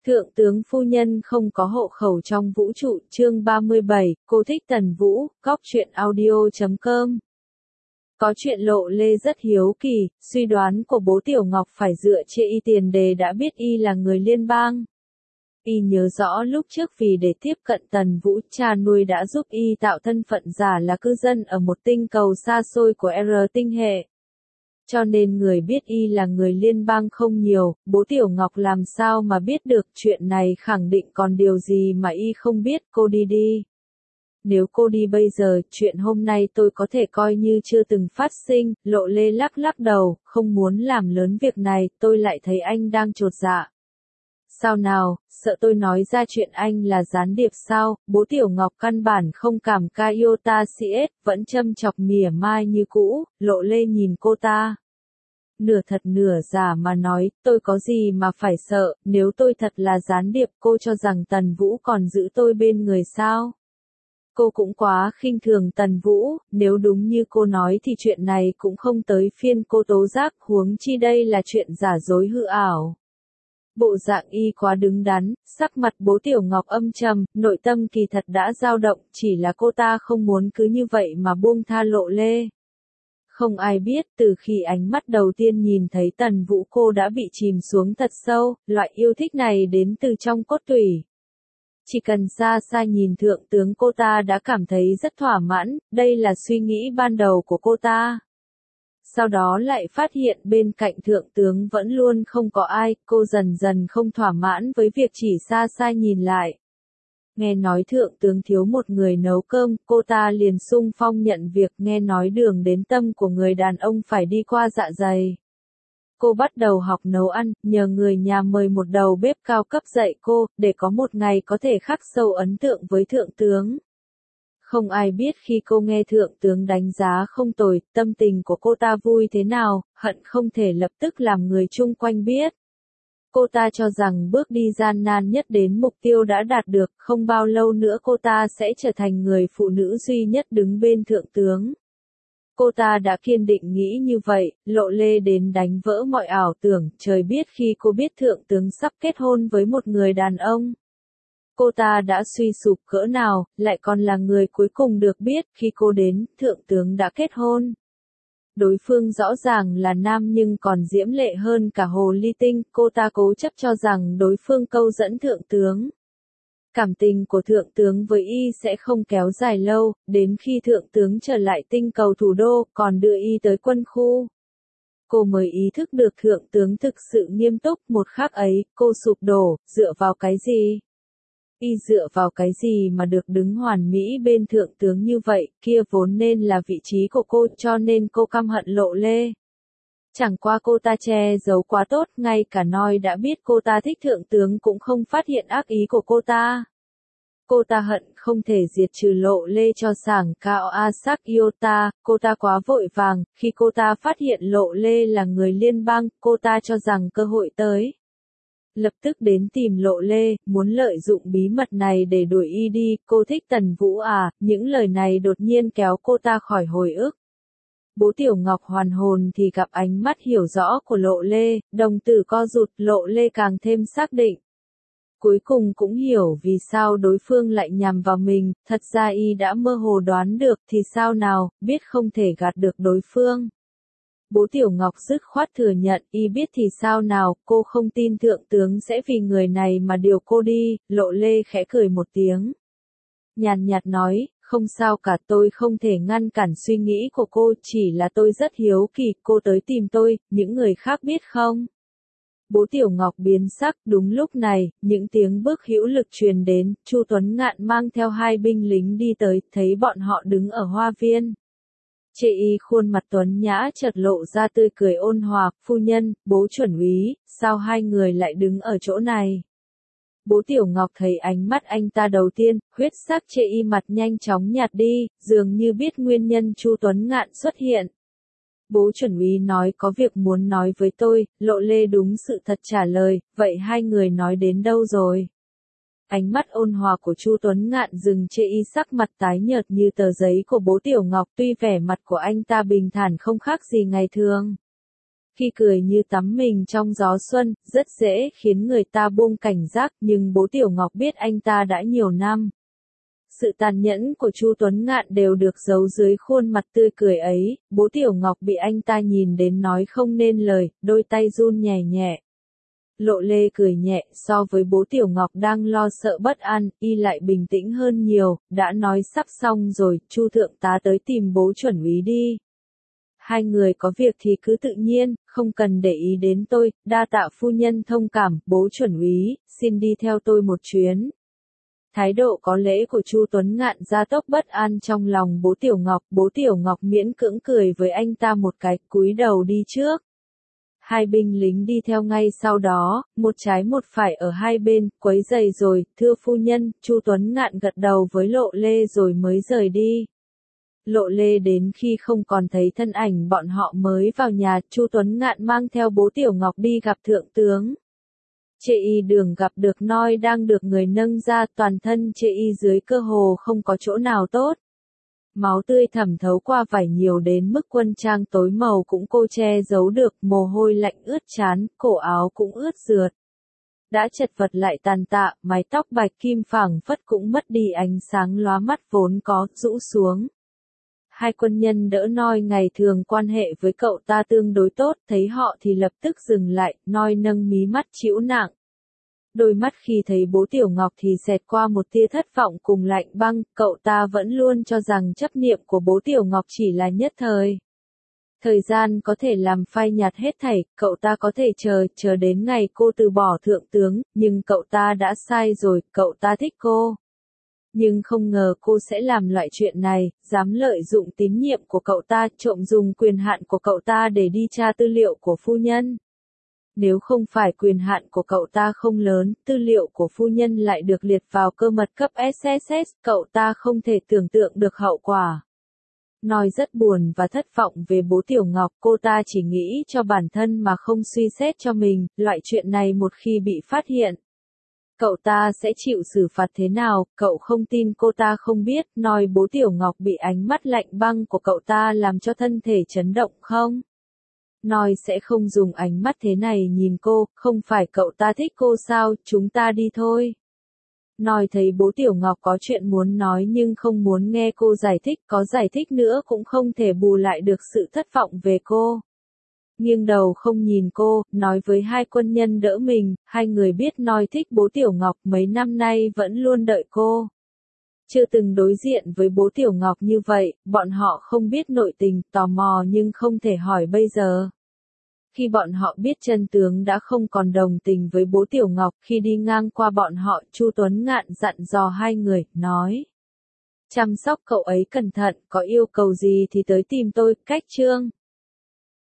Thượng tướng phu nhân không có hộ khẩu trong vũ trụ, chương 37, cô thích Tần Vũ, góc truyện audio.com. Có chuyện Lộ Lê rất hiếu kỳ, suy đoán của bố Tiểu Ngọc phải dựa trên y tiền đề đã biết y là người liên bang. Y nhớ rõ lúc trước vì để tiếp cận Tần Vũ, cha nuôi đã giúp y tạo thân phận giả là cư dân ở một tinh cầu xa xôi của R tinh hệ. Cho nên người biết y là người liên bang không nhiều, bố Tiểu Ngọc làm sao mà biết được chuyện này, khẳng định còn điều gì mà y không biết. Cô đi đi. Nếu cô đi bây giờ, chuyện hôm nay tôi có thể coi như chưa từng phát sinh. Lộ Lê lắc lắc đầu, không muốn làm lớn việc này. Tôi lại thấy anh đang chột dạ. Sao nào, sợ tôi nói ra chuyện anh là gián điệp sao? Bố Tiểu Ngọc căn bản không cảm ca iota CS, vẫn châm chọc mỉa mai như cũ. Lộ Lê nhìn cô ta, nửa thật nửa giả mà nói, tôi có gì mà phải sợ, nếu tôi thật là gián điệp, cô cho rằng Tần Vũ còn giữ tôi bên người sao? Cô cũng quá khinh thường Tần Vũ, nếu đúng như cô nói thì chuyện này cũng không tới phiên cô tố giác, huống chi đây là chuyện giả dối hư ảo. Bộ dạng y quá đứng đắn, sắc mặt bố Tiểu Ngọc âm trầm, nội tâm kỳ thật đã dao động, chỉ là cô ta không muốn cứ như vậy mà buông tha Lộ Lê. Không ai biết, từ khi ánh mắt đầu tiên nhìn thấy Tần Vũ cô đã bị chìm xuống thật sâu, loại yêu thích này đến từ trong cốt tủy. Chỉ cần xa xa nhìn thượng tướng cô ta đã cảm thấy rất thỏa mãn, đây là suy nghĩ ban đầu của cô ta. Sau đó lại phát hiện bên cạnh thượng tướng vẫn luôn không có ai, cô dần dần không thỏa mãn với việc chỉ xa xa nhìn lại. Nghe nói thượng tướng thiếu một người nấu cơm, cô ta liền xung phong nhận việc, nghe nói đường đến tâm của người đàn ông phải đi qua dạ dày. Cô bắt đầu học nấu ăn, nhờ người nhà mời một đầu bếp cao cấp dạy cô, để có một ngày có thể khắc sâu ấn tượng với thượng tướng. Không ai biết khi cô nghe thượng tướng đánh giá không tồi, tâm tình của cô ta vui thế nào, hận không thể lập tức làm người chung quanh biết. Cô ta cho rằng bước đi gian nan nhất đến mục tiêu đã đạt được, không bao lâu nữa cô ta sẽ trở thành người phụ nữ duy nhất đứng bên thượng tướng. Cô ta đã kiên định nghĩ như vậy, Lộ Lê đến đánh vỡ mọi ảo tưởng, trời biết khi cô biết thượng tướng sắp kết hôn với một người đàn ông. Cô ta đã suy sụp cỡ nào, lại còn là người cuối cùng được biết khi cô đến, thượng tướng đã kết hôn. Đối phương rõ ràng là nam nhưng còn diễm lệ hơn cả hồ ly tinh, cô ta cố chấp cho rằng đối phương câu dẫn thượng tướng. Cảm tình của thượng tướng với y sẽ không kéo dài lâu, đến khi thượng tướng trở lại tinh cầu thủ đô, còn đưa y tới quân khu. Cô mới ý thức được thượng tướng thực sự nghiêm túc, một khắc ấy, cô sụp đổ, dựa vào cái gì? Y dựa vào cái gì mà được đứng hoàn mỹ bên thượng tướng như vậy, kia vốn nên là vị trí của cô, cho nên cô căm hận Lộ Lê. Chẳng qua cô ta che giấu quá tốt, ngay cả Noi đã biết cô ta thích thượng tướng cũng không phát hiện ác ý của cô ta. Cô ta hận không thể diệt trừ Lộ Lê cho sảng cao Asak Iota, cô ta quá vội vàng, khi cô ta phát hiện Lộ Lê là người liên bang, cô ta cho rằng cơ hội tới. Lập tức đến tìm Lộ Lê, muốn lợi dụng bí mật này để đuổi y đi, cô thích Tần Vũ à, những lời này đột nhiên kéo cô ta khỏi hồi ức. Bố Tiểu Ngọc hoàn hồn thì gặp ánh mắt hiểu rõ của Lộ Lê, đồng tử co rụt, Lộ Lê càng thêm xác định. Cuối cùng cũng hiểu vì sao đối phương lại nhằm vào mình, thật ra y đã mơ hồ đoán được thì sao nào, biết không thể gạt được đối phương. Bố Tiểu Ngọc dứt khoát thừa nhận, y biết thì sao nào, cô không tin thượng tướng sẽ vì người này mà điều cô đi. Lộ Lê khẽ cười một tiếng. Nhàn nhạt nói, không sao cả, tôi không thể ngăn cản suy nghĩ của cô, chỉ là tôi rất hiếu kỳ, cô tới tìm tôi, những người khác biết không? Bố Tiểu Ngọc biến sắc, đúng lúc này, những tiếng bước hữu lực truyền đến, Chu Tuấn Ngạn mang theo hai binh lính đi tới, thấy bọn họ đứng ở hoa viên. Chê y khuôn mặt tuấn nhã chợt lộ ra tươi cười ôn hòa, phu nhân, bố chuẩn úy, sao hai người lại đứng ở chỗ này? Bố Tiểu Ngọc thấy ánh mắt anh ta đầu tiên, huyết sắc chê y mặt nhanh chóng nhạt đi, dường như biết nguyên nhân Chu Tuấn Ngạn xuất hiện. Bố chuẩn úy nói có việc muốn nói với tôi, Lộ Lê đúng sự thật trả lời, vậy hai người nói đến đâu rồi? Ánh mắt ôn hòa của Chu Tuấn Ngạn dừng chê y sắc mặt tái nhợt như tờ giấy của bố Tiểu Ngọc, tuy vẻ mặt của anh ta bình thản không khác gì ngày thường. Khi cười như tắm mình trong gió xuân, rất dễ khiến người ta buông cảnh giác, nhưng bố Tiểu Ngọc biết anh ta đã nhiều năm. Sự tàn nhẫn của Chu Tuấn Ngạn đều được giấu dưới khuôn mặt tươi cười ấy, bố Tiểu Ngọc bị anh ta nhìn đến nói không nên lời, đôi tay run nhẹ nhẹ. Lộ Lê cười nhẹ, so với bố Tiểu Ngọc đang lo sợ bất an, y lại bình tĩnh hơn nhiều, đã nói sắp xong rồi, Chu thượng tá tới tìm bố chuẩn úy đi. Hai người có việc thì cứ tự nhiên, không cần để ý đến tôi, đa tạ phu nhân thông cảm, bố chuẩn úy, xin đi theo tôi một chuyến. Thái độ có lễ của Chu Tuấn Ngạn gia tốc bất an trong lòng bố Tiểu Ngọc miễn cưỡng cười với anh ta một cái, cúi đầu đi trước. Hai binh lính đi theo ngay sau đó, một trái một phải ở hai bên, quấy rầy rồi, thưa phu nhân, Chu Tuấn Ngạn gật đầu với Lộ Lê rồi mới rời đi. Lộ Lê đến khi không còn thấy thân ảnh bọn họ mới vào nhà, Chu Tuấn Ngạn mang theo bố Tiểu Ngọc đi gặp thượng tướng. Chê y đường gặp được Noi đang được người nâng ra, toàn thân chê y dưới cơ hồ không có chỗ nào tốt. Máu tươi thẩm thấu qua vải nhiều đến mức quân trang tối màu cũng cô che giấu được, mồ hôi lạnh ướt trán, cổ áo cũng ướt rượt. Đã chật vật lại tàn tạ, mái tóc bạch kim phảng phất cũng mất đi ánh sáng lóa mắt vốn có, rũ xuống. Hai quân nhân đỡ Noi ngày thường quan hệ với cậu ta tương đối tốt, thấy họ thì lập tức dừng lại, Noi nâng mí mắt chịu nặng. Đôi mắt khi thấy bố Tiểu Ngọc thì xẹt qua một tia thất vọng cùng lạnh băng, cậu ta vẫn luôn cho rằng chấp niệm của bố Tiểu Ngọc chỉ là nhất thời. Thời gian có thể làm phai nhạt hết thảy, cậu ta có thể chờ đến ngày cô từ bỏ thượng tướng, nhưng cậu ta đã sai rồi, cậu ta thích cô. Nhưng không ngờ cô sẽ làm loại chuyện này, dám lợi dụng tín nhiệm của cậu ta, trộm dùng quyền hạn của cậu ta để đi tra tư liệu của phu nhân. Nếu không phải quyền hạn của cậu ta không lớn, tư liệu của phu nhân lại được liệt vào cơ mật cấp SSS, cậu ta không thể tưởng tượng được hậu quả. Nói rất buồn và thất vọng về bố Tiểu Ngọc, cô ta chỉ nghĩ cho bản thân mà không suy xét cho mình, loại chuyện này một khi bị phát hiện. Cậu ta sẽ chịu xử phạt thế nào, cậu không tin cô ta không biết, nói bố Tiểu Ngọc bị ánh mắt lạnh băng của cậu ta làm cho thân thể chấn động không? Nói sẽ không dùng ánh mắt thế này nhìn cô, không phải cậu ta thích cô sao, chúng ta đi thôi. Nói thấy bố Tiểu Ngọc có chuyện muốn nói nhưng không muốn nghe cô giải thích, có giải thích nữa cũng không thể bù lại được sự thất vọng về cô. Nghiêng đầu không nhìn cô, nói với hai quân nhân đỡ mình, hai người biết Nói thích bố Tiểu Ngọc mấy năm nay vẫn luôn đợi cô. Chưa từng đối diện với bố Tiểu Ngọc như vậy, bọn họ không biết nội tình, tò mò nhưng không thể hỏi bây giờ. Khi bọn họ biết chân tướng đã không còn đồng tình với bố Tiểu Ngọc, khi đi ngang qua bọn họ, Chu Tuấn Ngạn dặn dò hai người, nói. Chăm sóc cậu ấy cẩn thận, có yêu cầu gì thì tới tìm tôi, cách chương.